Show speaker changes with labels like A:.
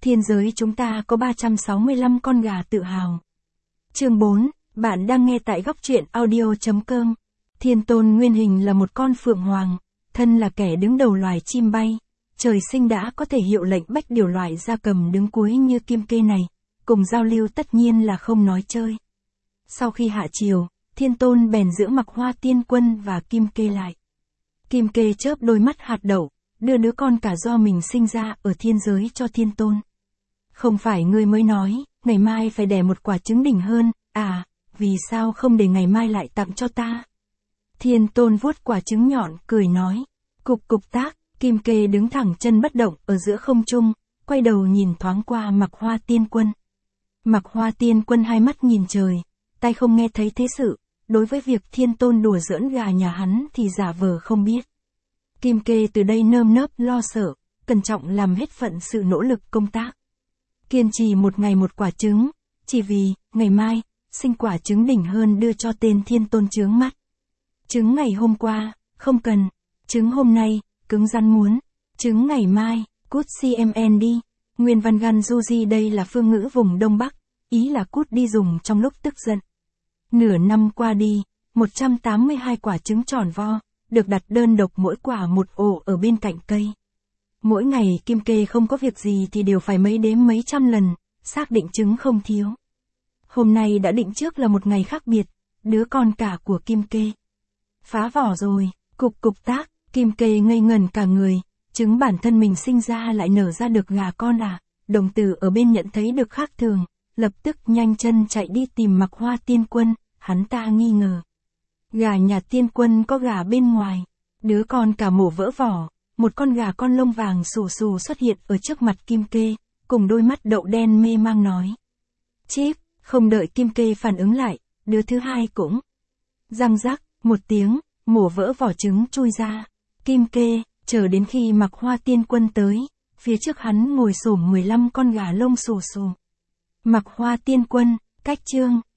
A: Thiên giới chúng ta có 365 con gà tự hào. Chương 4, bạn đang nghe tại góc truyện audio.com. Thiên Tôn nguyên hình là một con phượng hoàng, thân là kẻ đứng đầu loài chim bay. Trời sinh đã có thể hiệu lệnh bách điều loài gia cầm đứng cuối như kim kê này, cùng giao lưu tất nhiên là không nói chơi. Sau khi hạ chiều, Thiên Tôn bèn giữ Mặc Hoa Tiên Quân và Kim Kê lại. Kim Kê chớp đôi mắt hạt đậu, đưa đứa con cả do mình sinh ra ở thiên giới cho Thiên Tôn. Không phải ngươi mới nói, ngày mai phải đẻ một quả trứng đỉnh hơn, à, vì sao không để ngày mai lại tặng cho ta? Thiên Tôn vuốt quả trứng nhọn, cười nói. Cục cục tác, Kim Kê đứng thẳng chân bất động ở giữa không trung, quay đầu nhìn thoáng qua Mặc Hoa Tiên Quân. Mặc Hoa Tiên Quân hai mắt nhìn trời, tai không nghe thấy thế sự, đối với việc Thiên Tôn đùa giỡn gà nhà hắn thì giả vờ không biết. Kim Kê từ đây nơm nớp lo sợ, cẩn trọng làm hết phận sự nỗ lực công tác. Kiên trì một ngày một quả trứng, chỉ vì, ngày mai, sinh quả trứng đỉnh hơn đưa cho tên Thiên Tôn chướng mắt. Trứng ngày hôm qua, không cần. Trứng hôm nay, cứng rắn muốn. Trứng ngày mai, cút CMN đi. Nguyên văn gan Juji đây là phương ngữ vùng Đông Bắc, ý là cút đi dùng trong lúc tức giận. Nửa năm qua đi, 182 quả trứng tròn vo, được đặt đơn độc mỗi quả một ổ ở bên cạnh cây. Mỗi ngày Kim Kê không có việc gì thì đều phải mấy đếm mấy trăm lần, xác định trứng không thiếu. Hôm nay đã định trước là một ngày khác biệt, đứa con cả của Kim Kê. Phá vỏ rồi, cục cục tác, Kim Kê ngây ngẩn cả người, trứng bản thân mình sinh ra lại nở ra được gà con à, đồng tử ở bên nhận thấy được khác thường, lập tức nhanh chân chạy đi tìm Mặc Hoa Tiên Quân, hắn ta nghi ngờ. Gà nhà Tiên Quân có gà bên ngoài, đứa con cả mổ vỡ vỏ, một con gà con lông vàng xù xù xuất hiện ở trước mặt Kim Kê, cùng đôi mắt đậu đen mê mang nói. Chíp, không đợi Kim Kê phản ứng lại, đứa thứ hai cũng. Răng rắc, một tiếng, mổ vỡ vỏ trứng chui ra. Kim Kê, chờ đến khi Mặc Hoa Tiên Quân tới, phía trước hắn ngồi xổm 15 con gà lông xù xù. Mặc Hoa Tiên Quân, cách chương.